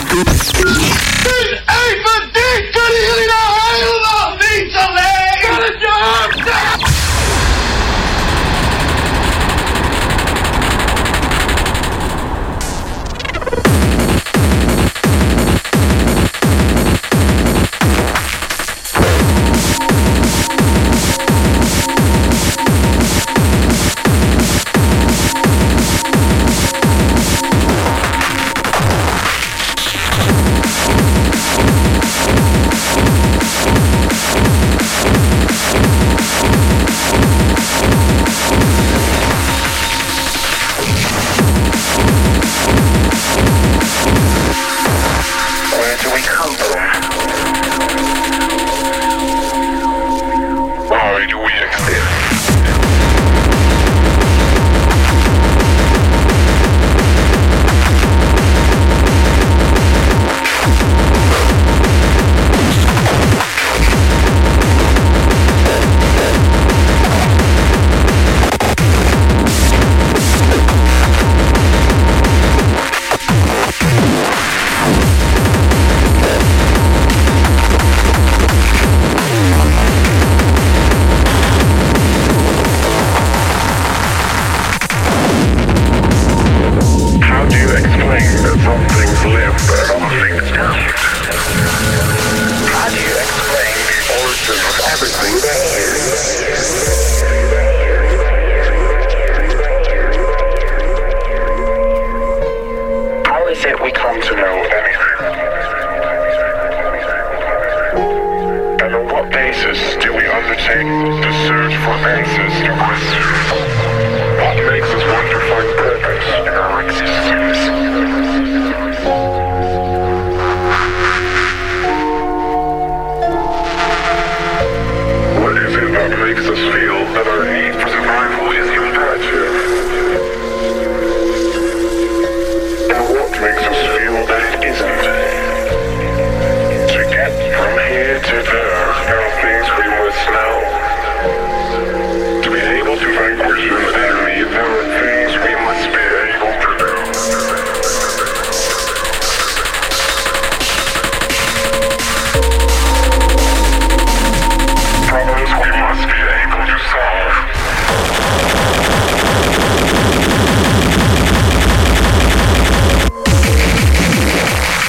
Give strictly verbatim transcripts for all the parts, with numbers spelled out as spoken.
Even dit kunnen jullie nou helemaal niet alleen! Kan het je hoofd!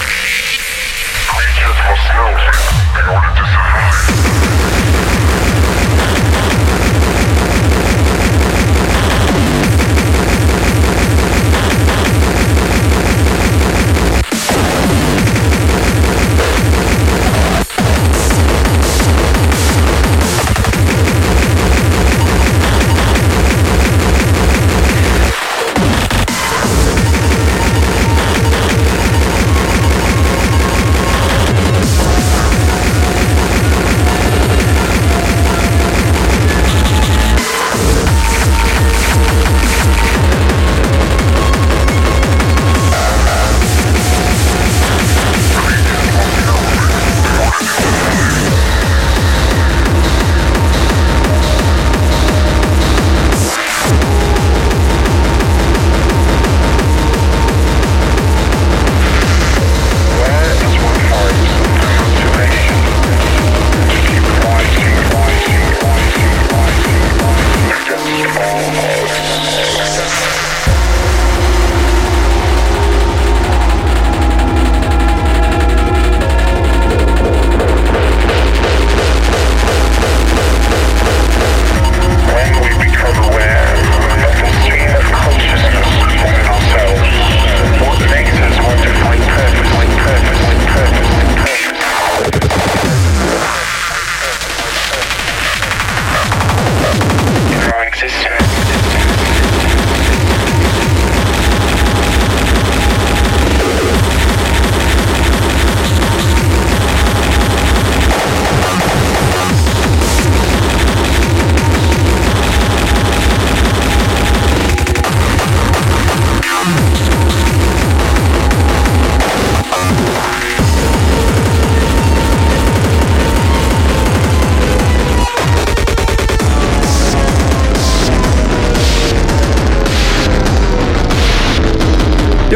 In order to survive.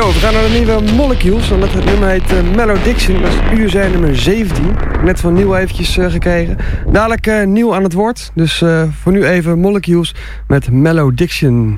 Zo, we gaan naar de nieuwe Molecules. En dat het nummer heet uh, Melodiction. Dat is uur zijn nummer zeventien. Net van nieuw eventjes uh, gekregen. Dadelijk uh, nieuw aan het woord. Dus uh, voor nu even Molecules met Melodiction.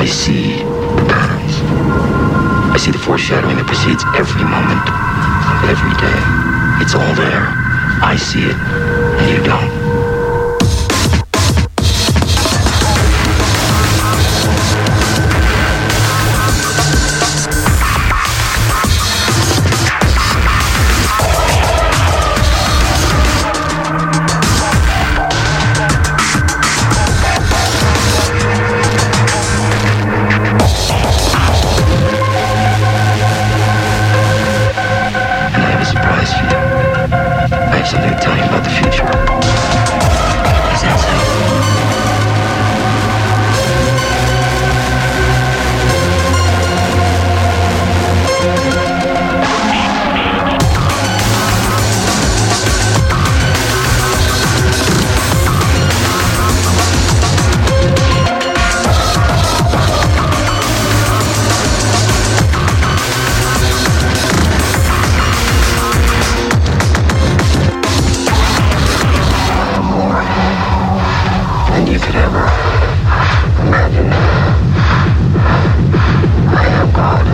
I see the patterns. I see the foreshadowing that precedes every moment of every day. It's all there. I see it, and you don't. Something to tell you about the future. Is that so? You could ever imagine. I am God.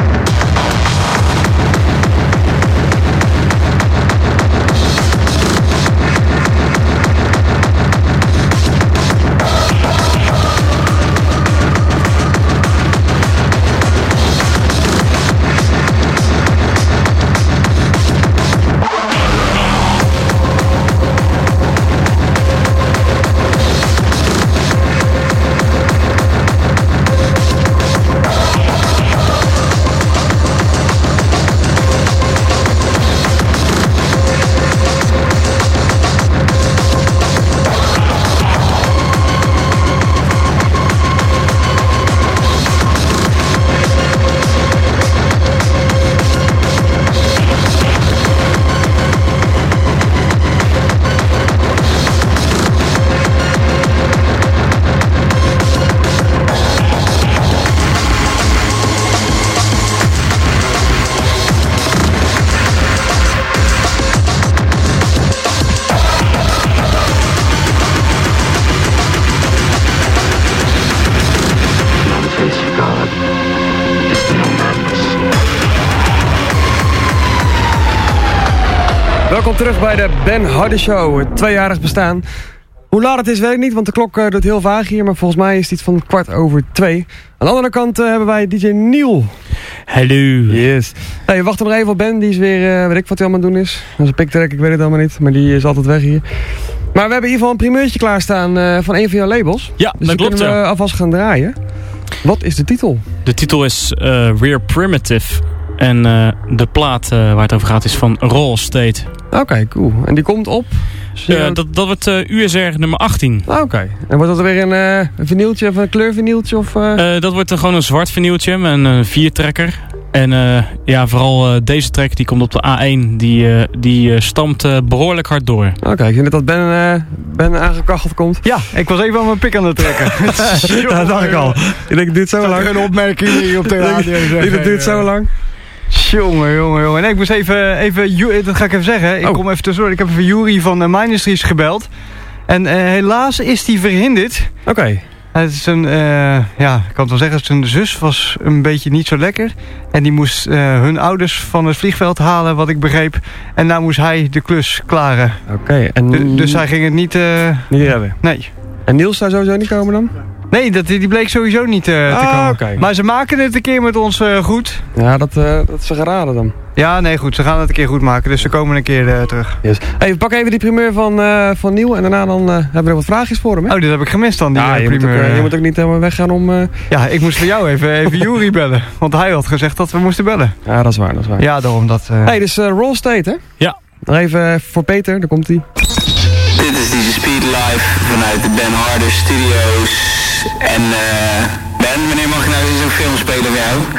Welkom terug bij de Ben Hardy Show, het tweejarig bestaan. Hoe laat het is weet ik niet, want de klok uh, doet heel vaag hier, maar volgens mij is het iets van kwart over twee. Aan de andere kant uh, hebben wij D J Neil. Hallo. Yes. Hey, we wachten nog even op Ben, die is weer, uh, weet ik wat hij allemaal aan het doen is. Dat is een piktrek, ik weet het allemaal niet, maar die is altijd weg hier. Maar we hebben in ieder geval een primeurtje klaarstaan uh, van een van jouw labels. Ja, dus dat klopt. kunnen we ja. alvast gaan draaien. Wat is de titel? De titel is uh, Rear Primitive. En uh, de plaat uh, waar het over gaat is van Raw State. Oké, okay, cool. En die komt op? Uh, dat, dat wordt uh, U S R nummer achttien. Oké. Okay. En wordt dat weer een, uh, een vinyltje of een kleurvinyltje? Of, uh... Uh, dat wordt uh, gewoon een zwart vinyltje met een uh, viertrekker. En uh, ja, vooral uh, deze track die komt op de A één. Die, uh, die uh, stamt uh, behoorlijk hard door. Oké, okay, ik vind dat Ben, uh, Ben aangekacheld komt. Ja, ik was even aan mijn pik aan het trekken. Ja, dat dacht ik al. Ik denk, het duurt zo lang. Een opmerking hier op de radio. Het duurt zo lang. Jongen, jongen, jongen. Nee, ik moest even, even, dat ga ik even zeggen. Ik oh. kom even tussendoor. Ik heb even Jury van uh, Mindustries gebeld. En uh, helaas is die verhinderd. Oké. Okay. Het is een, uh, ja, ik kan het wel zeggen, zijn zus was een beetje niet zo lekker. En die moest uh, hun ouders van het vliegveld halen, wat ik begreep. En nou moest hij de klus klaren. Oké. Okay, en... D- dus hij ging het niet... Uh, niet hebben? Nee. En Niels zou sowieso niet komen dan? Nee, dat, die bleek sowieso niet uh, te ah, komen. Okay. Maar ze maken het een keer met ons uh, goed. Ja, dat, uh, dat is ze geraden dan. Ja, nee, goed. Ze gaan het een keer goed maken. Dus ze komen een keer uh, terug. Yes. Hey, we pakken even die primeur van, uh, van Niel. En daarna dan, uh, hebben we nog wat vraagjes voor hem. Hè? Oh, dit heb ik gemist dan, die ja, uh, je primeur. Moet ook, uh, je moet ook niet helemaal weggaan om... Uh... Ja, ik moest voor jou even, even Jury bellen. Want hij had gezegd dat we moesten bellen. Ja, dat is waar, dat is waar. Ja, daarom dat... Uh... Hey, dus uh, Raw State, hè? Ja. Nog even uh, voor Peter, daar komt hij. Dit is D J Speed live vanuit de Ben Harder Studios. En uh, Ben, wanneer mag ik nou eens een film spelen bij jou?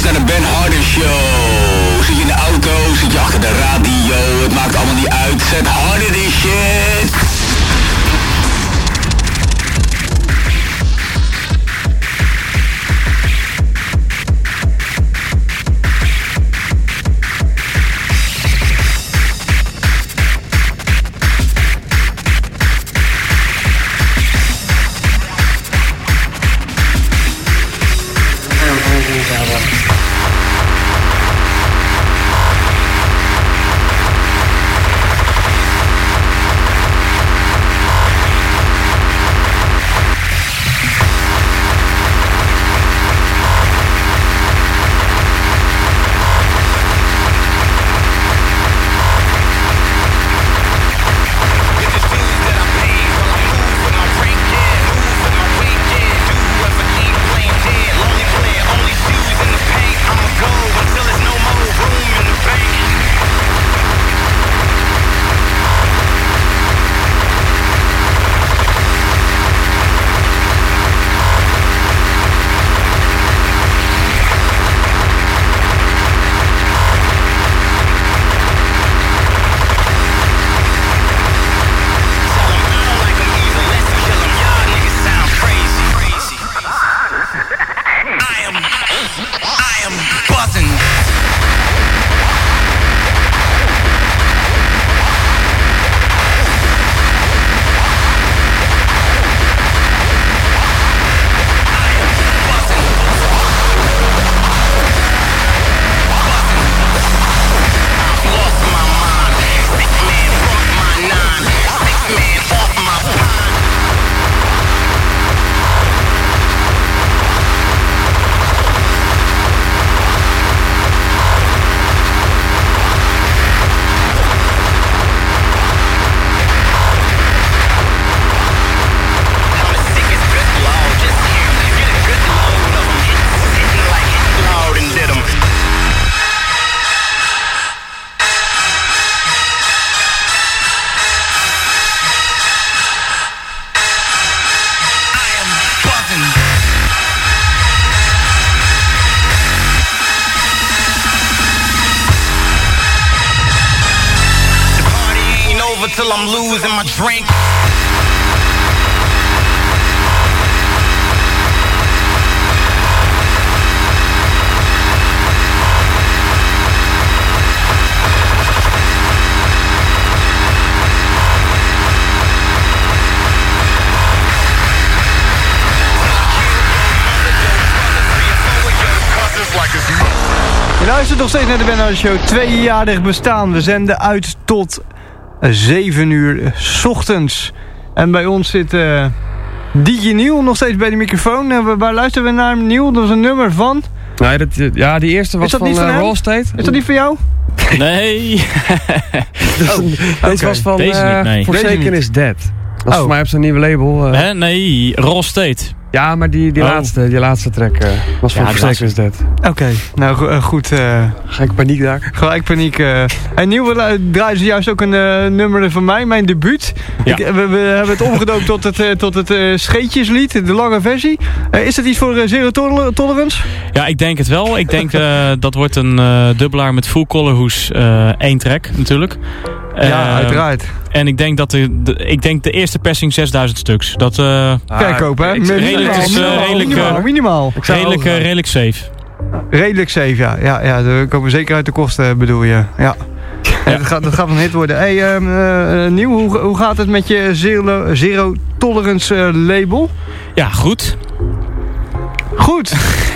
luistert naar de Ben Harder Show. Zit je in de auto, zit je achter de radio, het maakt allemaal niet uit. Zet harder die shit. Till I'm losing my drink. Je luistert nog steeds naar de Ben Harder Show. Tweejarig bestaan. We zenden uit tot zeven uur 's ochtends. En bij ons zit uh, D J Neil nog steeds bij de microfoon. Uh, waar luisteren we naar, Neil? Dat was een nummer van... Nee, dat, ja, die eerste was van, van uh, Raw State. Is dat niet van jou? Nee. oh, Deze okay. was van uh, Forsaken is Dead. Dat is oh. voor mij op zijn nieuwe label. Uh. Hè? Nee, Raw State. Ja, maar die, die, oh. laatste, die laatste track uh, was van ja, Forsaken is Dead. Oké, okay. nou go uh, goed. Uh, Gelijk paniek daar. Gelijk paniek. Uh. En Nieuw uh, draaien ze juist ook een uh, nummer van mij, mijn debuut. Ja. Ik, we, we hebben het omgedoopt tot het, uh, tot het uh, scheetjeslied, de lange versie. Uh, is dat iets voor uh, Zero Tolerance? Ja, ik denk het wel. Ik denk uh, dat wordt een uh, dubbelaar met Full Color Hoes, uh, één track natuurlijk. Ja, uh, uiteraard. En ik denk dat de, de, ik denk de eerste persing zesduizend stuks. Dat uh, verkoop, hè? Ik, redelijk, is, uh, redelijk, minimaal. Uh, minimaal. Redelijk, uh, redelijk safe. Redelijk safe, ja. Ja, ja. We komen zeker uit de kosten, bedoel je. Ja. Ja, dat, gaat, dat gaat een hit worden. Hey, um, uh, Nieuw, hoe, hoe gaat het met je Zero, zero Tolerance uh, label? Ja, goed. Goed.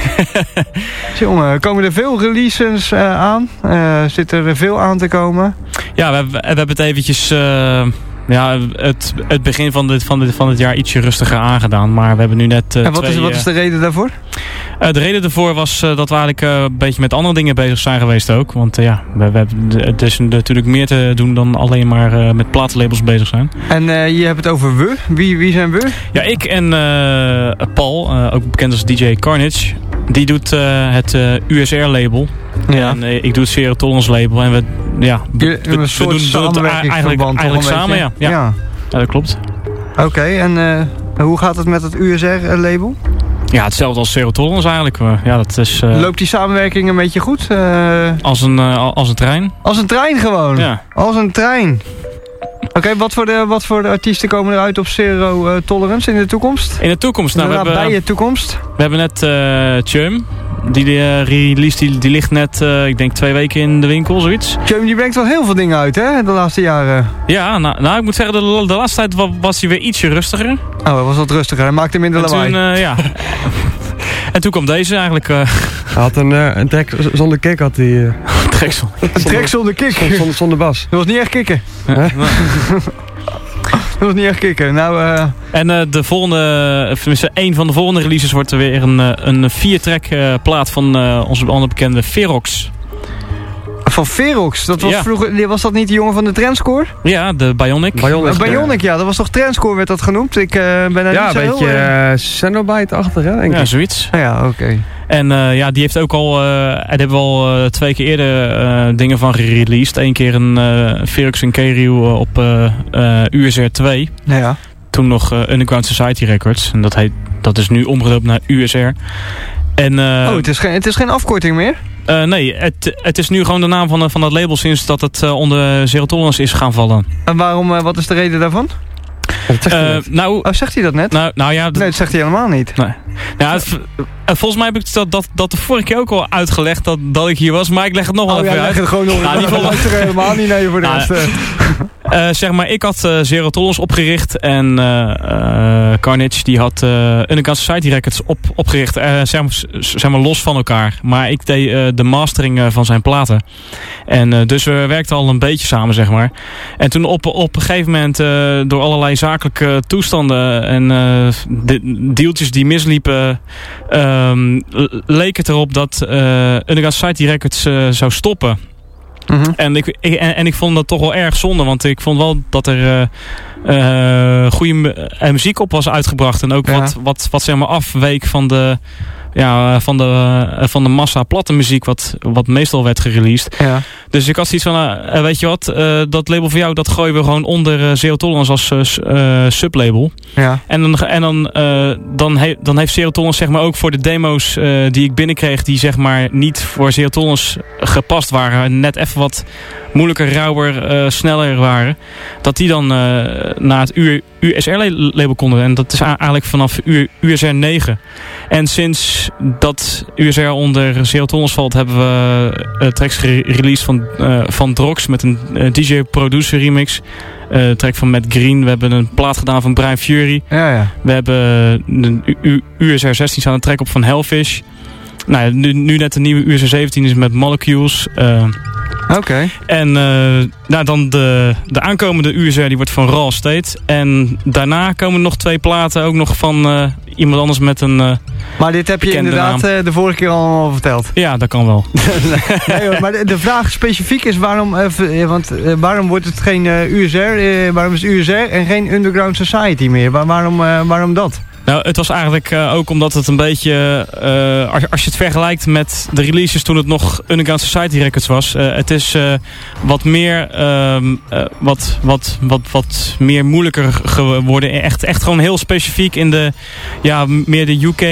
Jongen, komen er veel releases uh, aan? Uh, zit er veel aan te komen? Ja, we hebben, we hebben het eventjes... Uh, ja, het, het begin van dit, van, dit, van het jaar ietsje rustiger aangedaan. Maar we hebben nu net... Uh, en wat, twee, is, wat is de reden daarvoor? Uh, de reden daarvoor was uh, dat we eigenlijk uh, een beetje met andere dingen bezig zijn geweest ook. Want uh, ja, we, we hebben, het is natuurlijk meer te doen dan alleen maar uh, met platenlabels bezig zijn. En uh, je hebt het over we. Wie, wie zijn we? Ja, ik en uh, Paul, uh, ook bekend als D J Carnage. Die doet uh, het uh, U S R-label. Ja. En uh, ik doe het Zero Tolerance label. En we, ja, we, we, we, we doen het eigenlijk, eigenlijk samen. Ja. Ja. Ja. ja, dat klopt. Oké, okay, en uh, hoe gaat het met het U S R-label? Ja, hetzelfde als Serotonin eigenlijk. Ja, dat is, uh, Loopt die samenwerking een beetje goed? Uh, als, een, uh, als een trein. Als een trein gewoon? Ja. Als een trein. Oké, okay, wat, voor de, wat voor de artiesten komen er uit op Zero uh, Tolerance in de toekomst? In de toekomst? Nou, in de we hebben, bij je toekomst? We hebben net uh, Chum. Die uh, release die, die ligt net, uh, ik denk twee weken in de winkel, zoiets. Chum die brengt wel heel veel dingen uit, hè, de laatste jaren. Ja, nou, nou ik moet zeggen, de, de laatste tijd was, was hij weer ietsje rustiger. Oh, hij was wat rustiger. Hij maakte minder lawaai. Toen, uh, ja. En toen kwam deze eigenlijk... Uh... Hij had een, uh, een trek zonder kick, had hij... Uh... trek zonder... Een trek zonder kick. Zonder, zonder bas. Dat was niet echt kicken. Huh? Dat was niet echt kicken. Nou, uh... En uh, de volgende, tenminste één van de volgende releases wordt er weer een, een vier-track uh, plaat van uh, onze andere bekende Ferox. Van Ferox? Dat was ja. vroeger, was dat niet de jongen van de Trendscore? Ja, de Bionic. Bionic, uh, Bionic ja. ja. Dat was toch Trendscore werd dat genoemd? Ik uh, ben daar ja, niet zo heel... Ja, een beetje uh, Cenobite-achtig, hè, denk ja, ik. zoiets. Ah, ja, oké. Okay. En uh, ja, die heeft ook al, uh, daar hebben we al uh, twee keer eerder uh, dingen van gereleased. Eén keer een uh, Ferox en K-Reel uh, op uh, uh, U S R twee. Ja. Toen nog uh, Underground Society Records. En dat, heet, dat is nu omgedoopt naar U S R. En, uh, oh, het is, geen, het is geen afkorting meer? Uh, nee, het, het is nu gewoon de naam van, van dat label sinds dat het uh, onder Zero Tolerance is gaan vallen. En waarom, uh, wat is de reden daarvan? Uh, nou, oh, zegt hij dat net? Nou, nou ja, nee, dat zegt hij helemaal niet. Nee. Ja, het, volgens mij heb ik dat, dat, dat de vorige keer ook al uitgelegd dat, dat ik hier was, maar ik leg het nog wel oh, even ja, uit. Leg het gewoon nog nou, niet vol luisteren helemaal niet naar je voor de rest. Uh, uh, zeg maar, ik had uh, Zero Tolerance opgericht en uh, uh, Carnage die had uh, Underground Society Records op, opgericht, uh, zeg, maar, zeg maar los van elkaar. Maar ik deed uh, de mastering uh, van zijn platen. En uh, dus we werkten al een beetje samen, zeg maar. En toen op, op een gegeven moment uh, door allerlei zakelijke toestanden en uh, de deeltjes die misliepen, um, leek het erop dat uh, Underground Society Records uh, zou stoppen. Mm-hmm. En, ik, ik, en, en ik vond dat toch wel erg zonde, want ik vond wel dat er uh, uh, goede uh, muziek op was uitgebracht. En ook ja. wat, wat, wat zeg maar afweek van de, ja, van de, uh, van de massa platte muziek wat, wat meestal werd gereleased. Ja. Dus ik had zoiets van, uh, weet je wat, uh, dat label voor jou, dat gooien we gewoon onder uh, Zero Tolerance als uh, uh, sublabel. Ja. En, dan, en dan, uh, dan, he, dan heeft Zero Tolerance zeg maar ook voor de demo's uh, die ik binnenkreeg, die zeg maar niet voor Zero Tolerance gepast waren, net even wat moeilijker, rauwer, uh, sneller waren, dat die dan uh, naar het U S R-label konden. En dat is eigenlijk vanaf U S R negen. En sinds dat U S R onder Zero Tolerance valt, hebben we uh, tracks gereleased van, uh, van Drox met een uh, D J-producer remix. Uh, track van Matt Green. We hebben een plaat gedaan van Brian Fury. Ja, ja. We hebben een U S R zestien staan een track op van Hellfish. Nou ja, nu, nu net de nieuwe U S R zeventien is met Molecules. Uh, Oké. Okay. En uh, nou, dan de, de aankomende U S R die wordt van Raw State. En daarna komen nog twee platen ook nog van uh, iemand anders met een uh, Maar dit heb je inderdaad uh, de vorige keer al verteld. Ja, dat kan wel. nee, hoor, maar de, de vraag specifiek is waarom, uh, want, uh, waarom wordt het geen uh, U S R, uh, waarom is U S R en geen Underground Society meer? Waar, waarom, uh, waarom dat? Nou, het was eigenlijk uh, ook omdat het een beetje, uh, als, als je het vergelijkt met de releases toen het nog Underground Society Records was. Uh, het is uh, wat meer, um, uh, wat, wat, wat, wat meer moeilijker geworden. Echt, echt gewoon heel specifiek in de, ja, meer de U K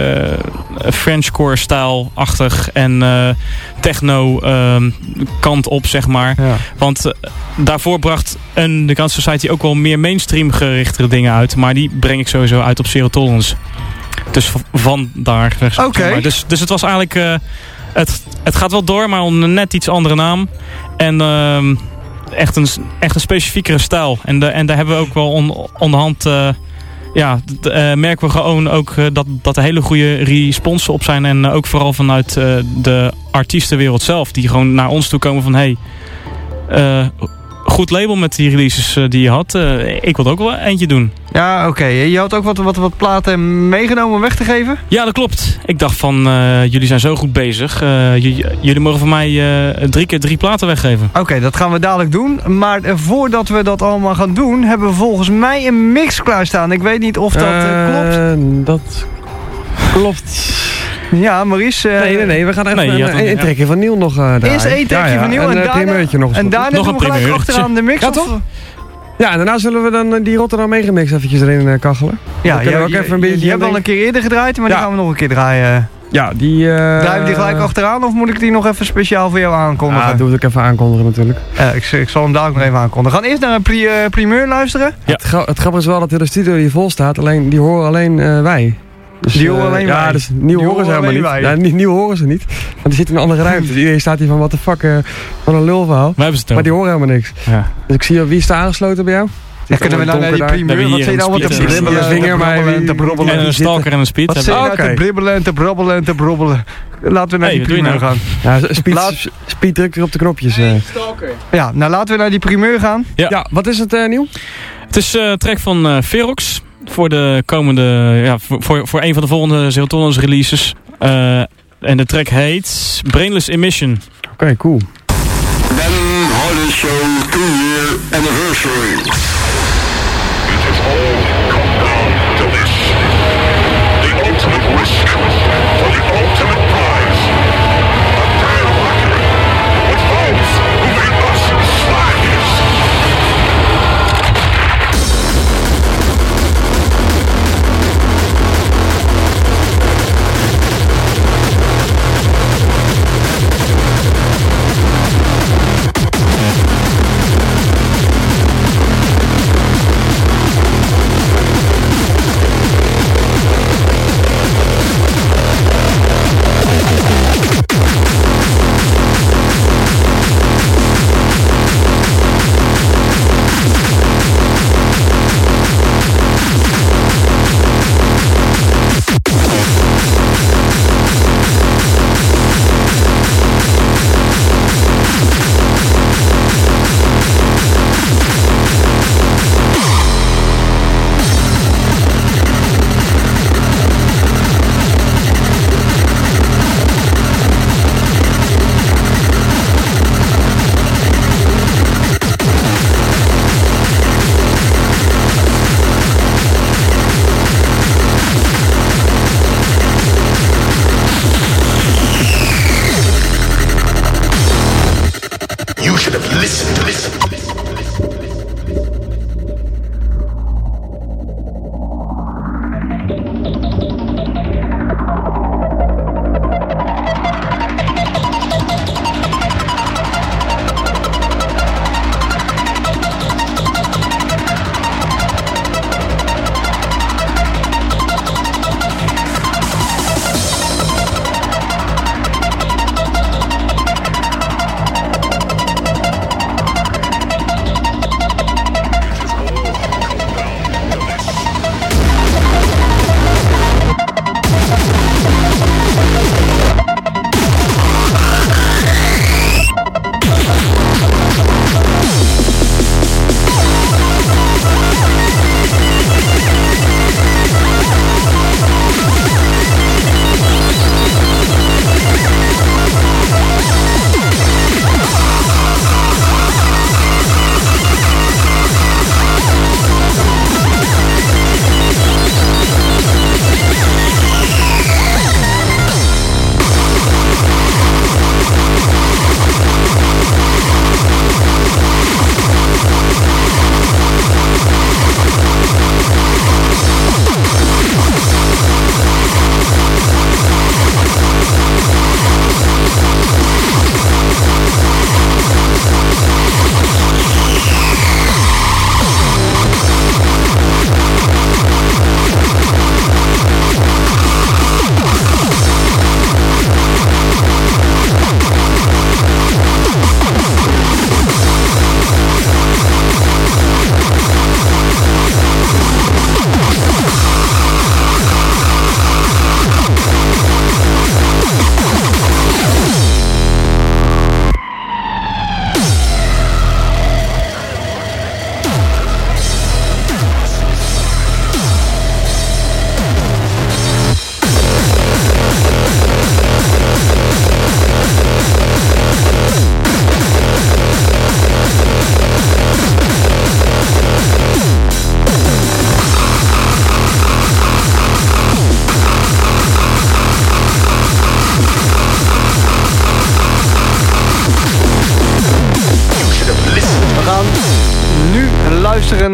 uh, Frenchcore stijl-achtig en uh, techno um, kant op, zeg maar. Ja. Want uh, daarvoor bracht Underground Society ook wel meer mainstream gerichtere dingen uit. Maar die breng ik sowieso uit op Zero Tolerance. Dus vandaar. Oké. Okay. Maar. Dus, dus het was eigenlijk... Uh, het, het gaat wel door, maar onder een net iets andere naam. En uh, echt, een, echt een specifiekere stijl. En, de, en daar hebben we ook wel on, onderhand... Uh, ja, d, uh, merken we gewoon ook uh, dat, dat er hele goede responsen op zijn. En uh, ook vooral vanuit uh, de artiestenwereld zelf. Die gewoon naar ons toe komen van... Hey, uh, goed label met die releases uh, die je had. Uh, ik wil er ook wel eentje doen. Ja, oké. Okay. Je had ook wat, wat, wat platen meegenomen om weg te geven? Ja, dat klopt. Ik dacht van, uh, jullie zijn zo goed bezig. Uh, j- jullie mogen van mij uh, drie keer drie platen weggeven. Oké, okay, dat gaan we dadelijk doen. Maar uh, voordat we dat allemaal gaan doen, hebben we volgens mij een mix klaarstaan. Ik weet niet of dat uh, klopt. Dat klopt. Ja, Maurice... Uh, nee, nee, nee. We gaan even nee, een, een, een trekje van Niel nog uh, draaien. Eerst één trekje ja, ja. van Niel en, en, en daarna, nog en daarna doen we gelijk achteraan de mix. Ja, toch? Ja, en daarna zullen we dan uh, die Rotterdam Megamix eventjes erin uh, kachelen. Ja, dan kunnen we je, ook even een beetje... je hebt al een keer eerder gedraaid, maar Ja. die gaan we nog een keer draaien. Ja, die... Uh, Draaien we die gelijk achteraan of moet ik die nog even speciaal voor jou aankondigen? Ja, doe het ook even aankondigen natuurlijk. Ja, ik, ik zal hem daar ook nog even aankondigen. We gaan eerst naar een pri, uh, primeur luisteren. Ja. Het, gra het grappige is wel dat de studio hier vol staat, alleen die horen alleen uh, wij. Dus, Die horen uh, alleen ja, wij. dus nieuw Die horen ze horen helemaal alleen niet. wij. Ja, niet. Nieuw horen ze niet. Want die zitten in een andere ruimte. Dus iedereen staat hier van, what the fuck, uh, van een lulverhaal. Wij hebben ze het Maar die horen helemaal niks. Ja. Dus ik zie, wie is er aangesloten bij jou? Dan kunnen we dan naar die We primeur. hebben Wat hier zie je nou een wat te speed, bribbelen, uh, te vinger, maar brobbelen, wie- te brobbelen. En een zitten. stalker en een speed. Wat hebben zie je Ah, nou te oké. bribbelen en te brobbelen en te brobbelen. Laten we naar Hey, die wat doe je primeur nou? gaan. Ja, speed, Laat- speed druk weer op de knopjes. Uh. Ja, nou laten we naar die primeur gaan. Ja. Ja, wat is het uh, nieuw? Het is uh, track van uh, Ferox. Voor de komende, ja, voor, voor, voor een van de volgende Zerotonis releases. Uh, en de track heet Brainless Emission. Oké, okay, cool. Ben Harder Show two year anniversary. It has all come down to this. The ultimate risk for the ultimate prize. A tale accurate with those who made us slaves.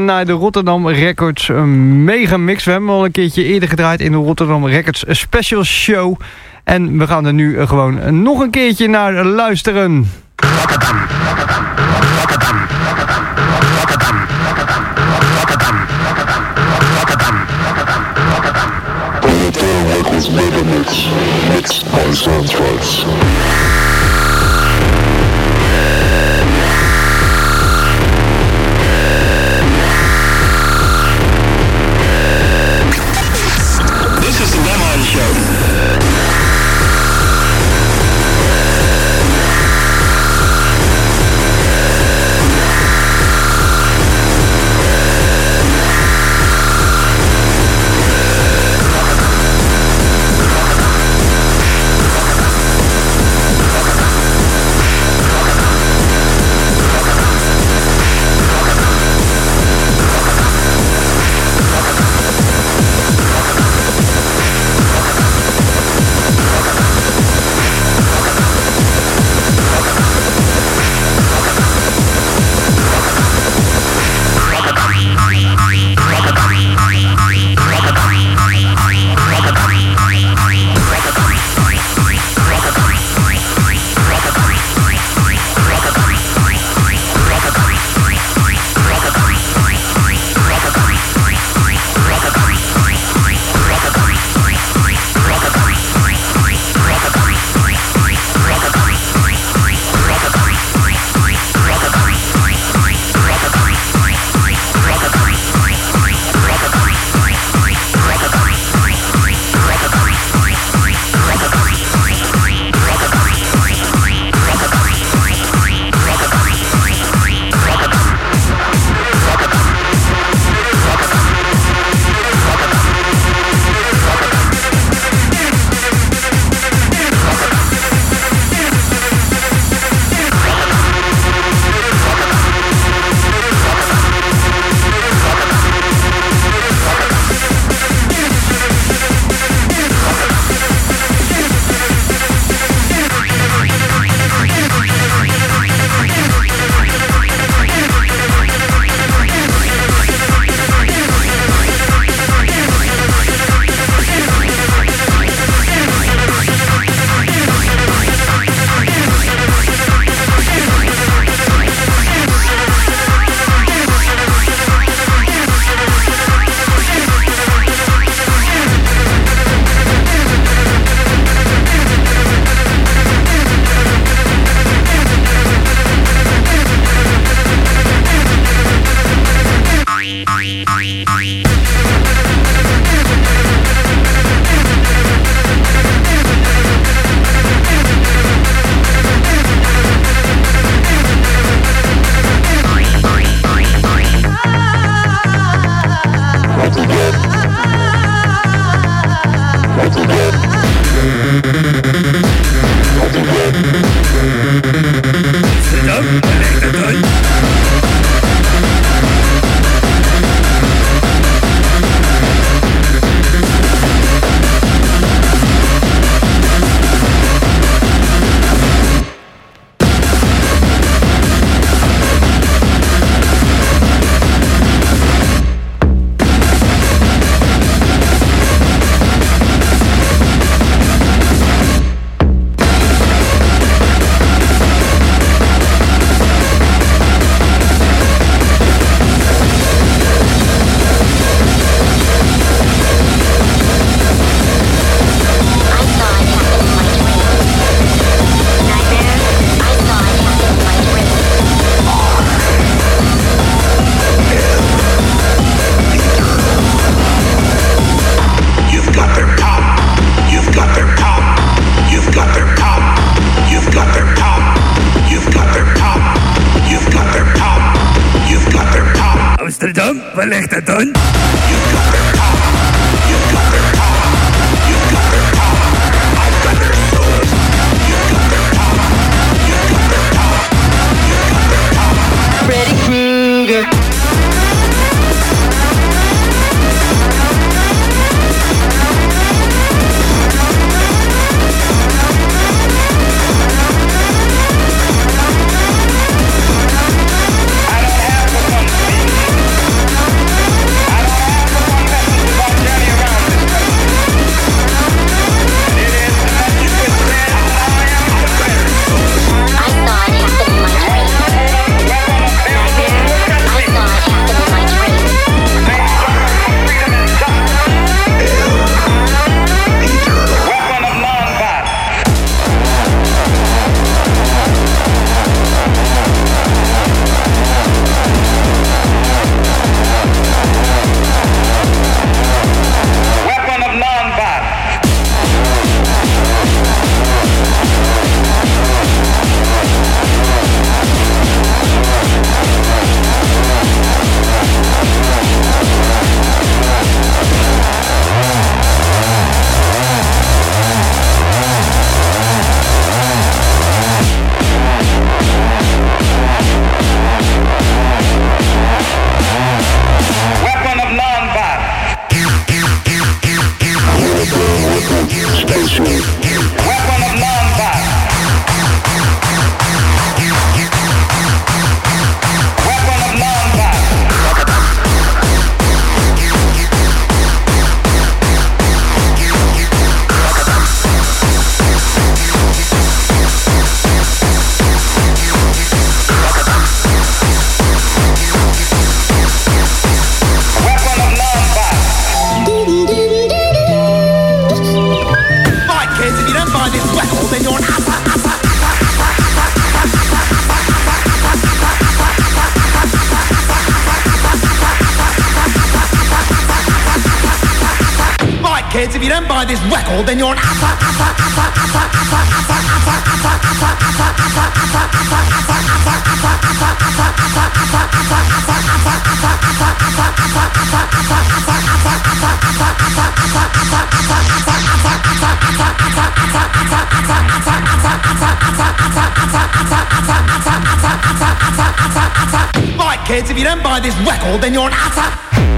naar de Rotterdam Records Megamix. We hebben hem al een keertje eerder gedraaid in de Rotterdam Records Special Show. En we gaan er nu gewoon nog een keertje naar luisteren. Rotterdam Records Megamix, mixed by Soundtracks. This is the Ben Hardy Show. Amsterdam, waar ligt dat dan? Freddy Krueger. Kids, if you don't buy this record, then you're an assa, assa, assa, assa, assa, assa, assa, assa, assa, assa, assa, Right, kids, if you don't buy this record, then you're an assa.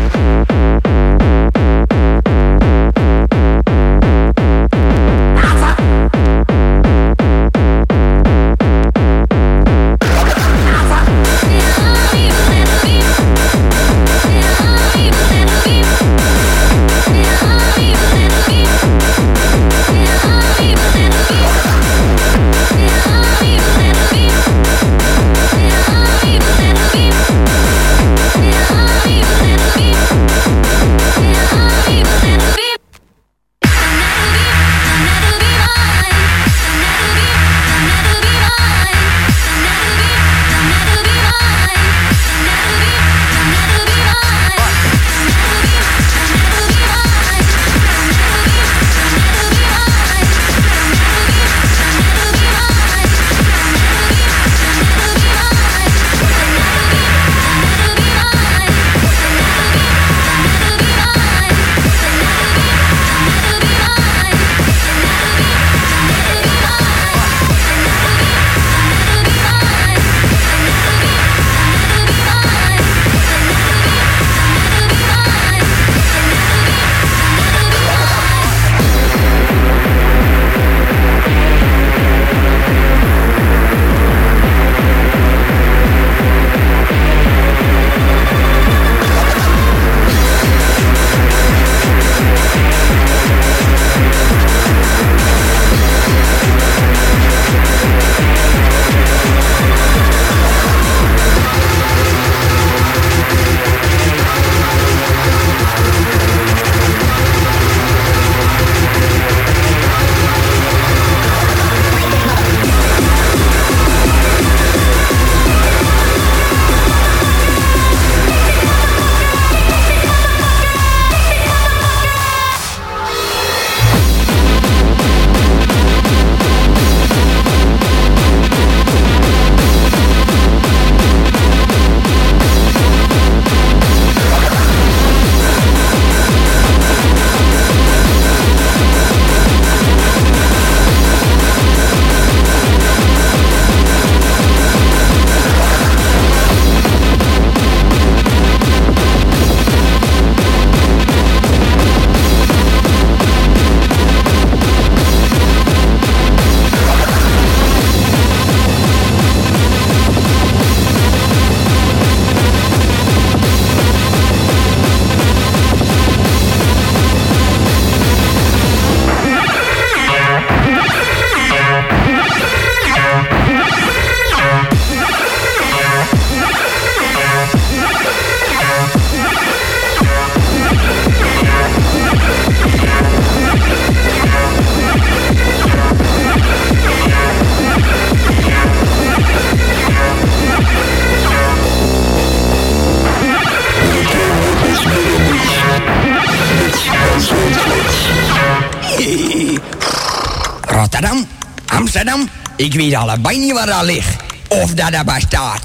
Rotterdam, Amsterdam, ik weet allebei niet waar dat ligt. Of dat er bestaat.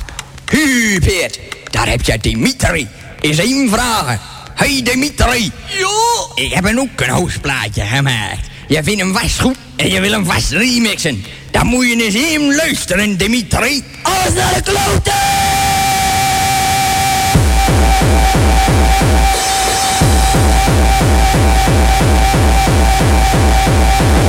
Hu, Peet, daar heb je Dimitri. Is één vraag. Hey Dimitri. Ja? Ik heb een ook een houseplaatje gemaakt. Je vindt hem vast goed en je wil hem vast remixen. Dan moet je eens even luisteren, Dimitri. Alles naar de kloten! We'll be right back.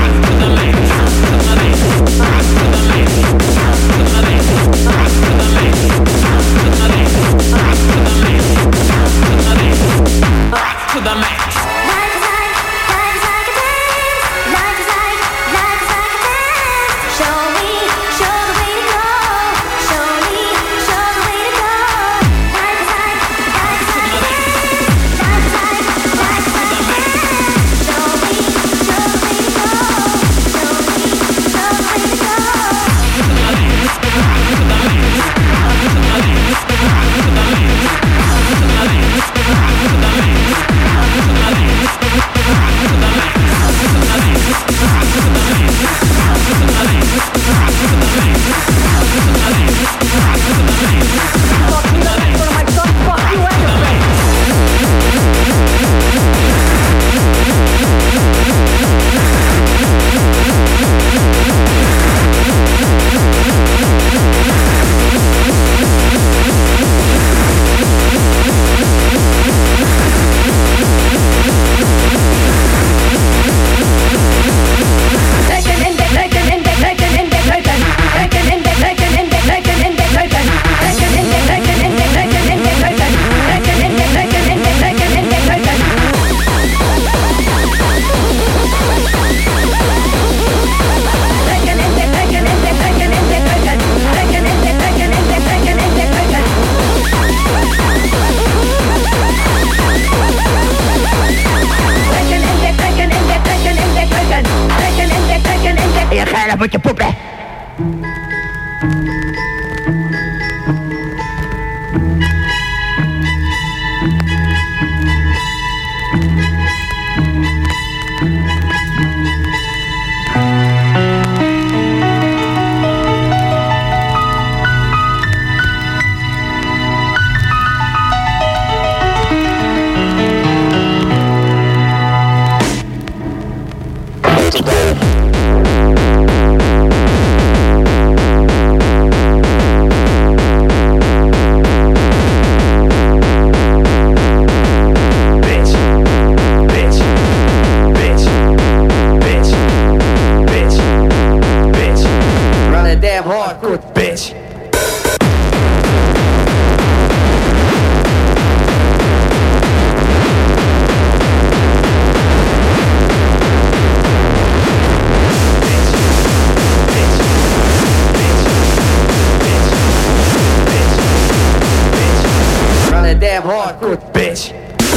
damn hard, good bitch.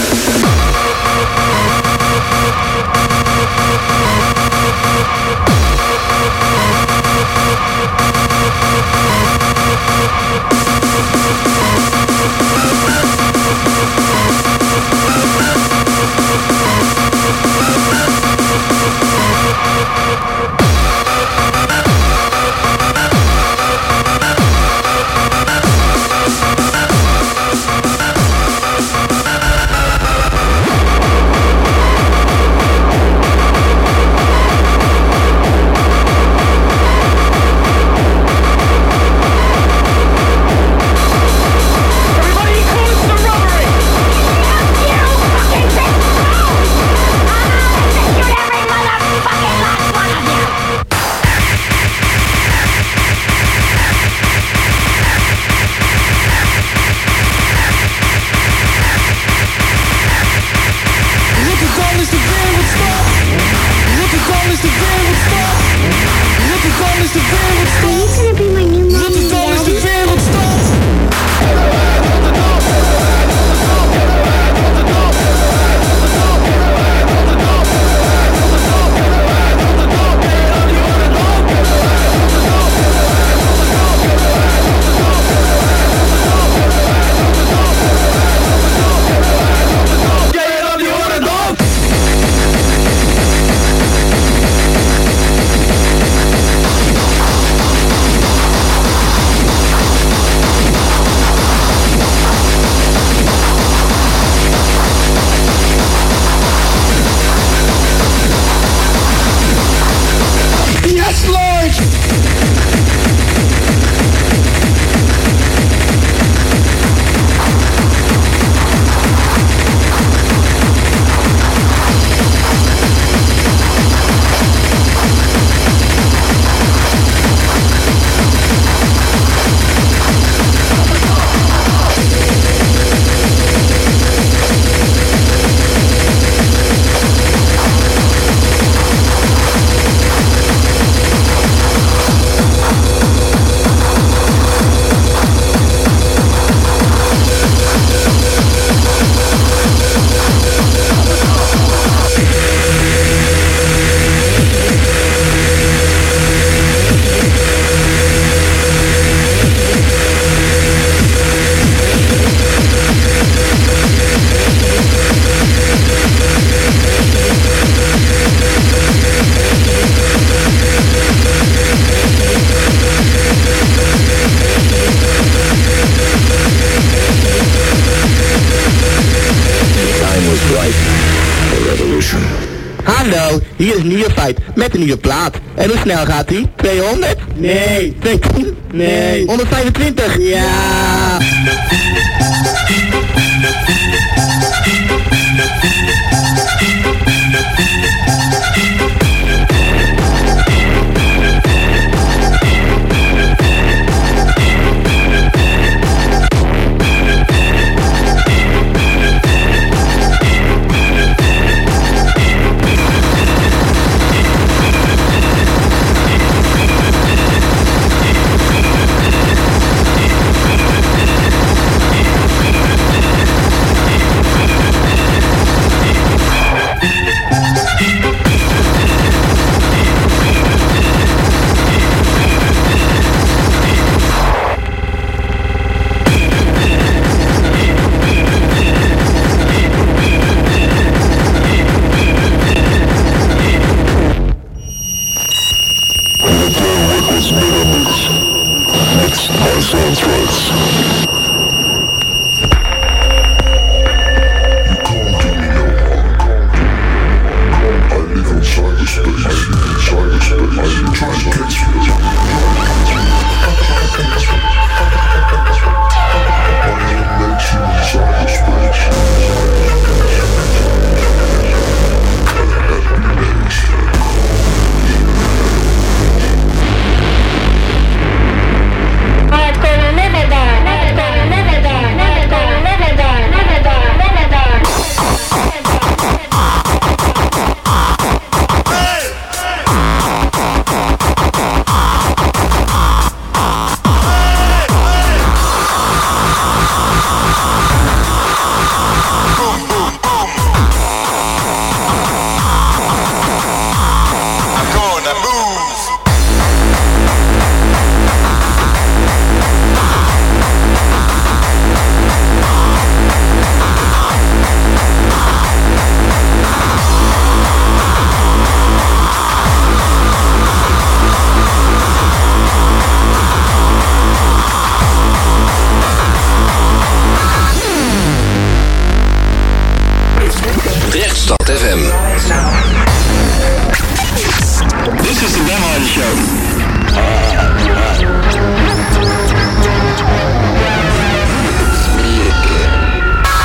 Hallo, hier is Neophyte met een nieuwe plaat. En hoe snel gaat hij? tweehonderd? Nee. tweehonderd? Nee. honderdvijfentwintig? Ja.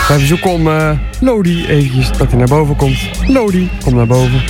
Wij verzoeken om uh, Lodi eventjes dat hij naar boven komt. Lodi, kom naar boven.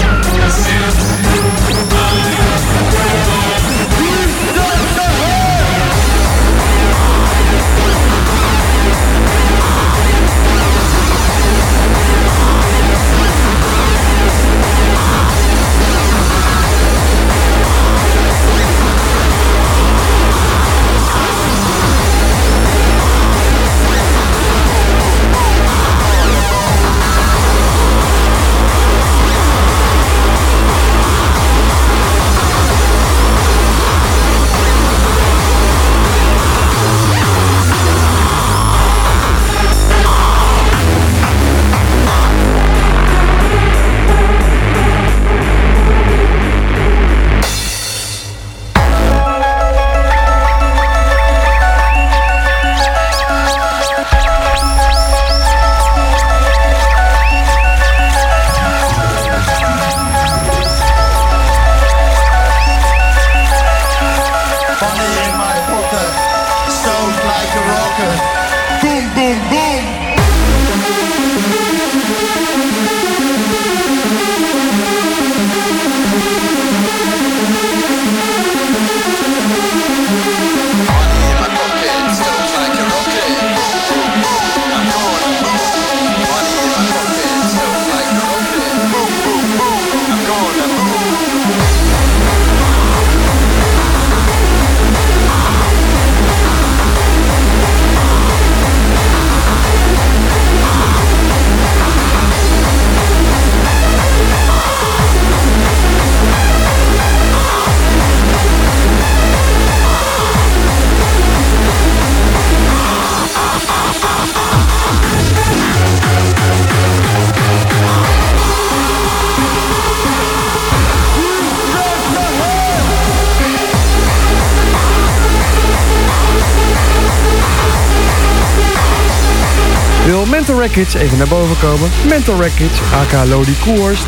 Wil Mental Wreckage even naar boven komen? Mental Wreckage, aka Lodi Koerst.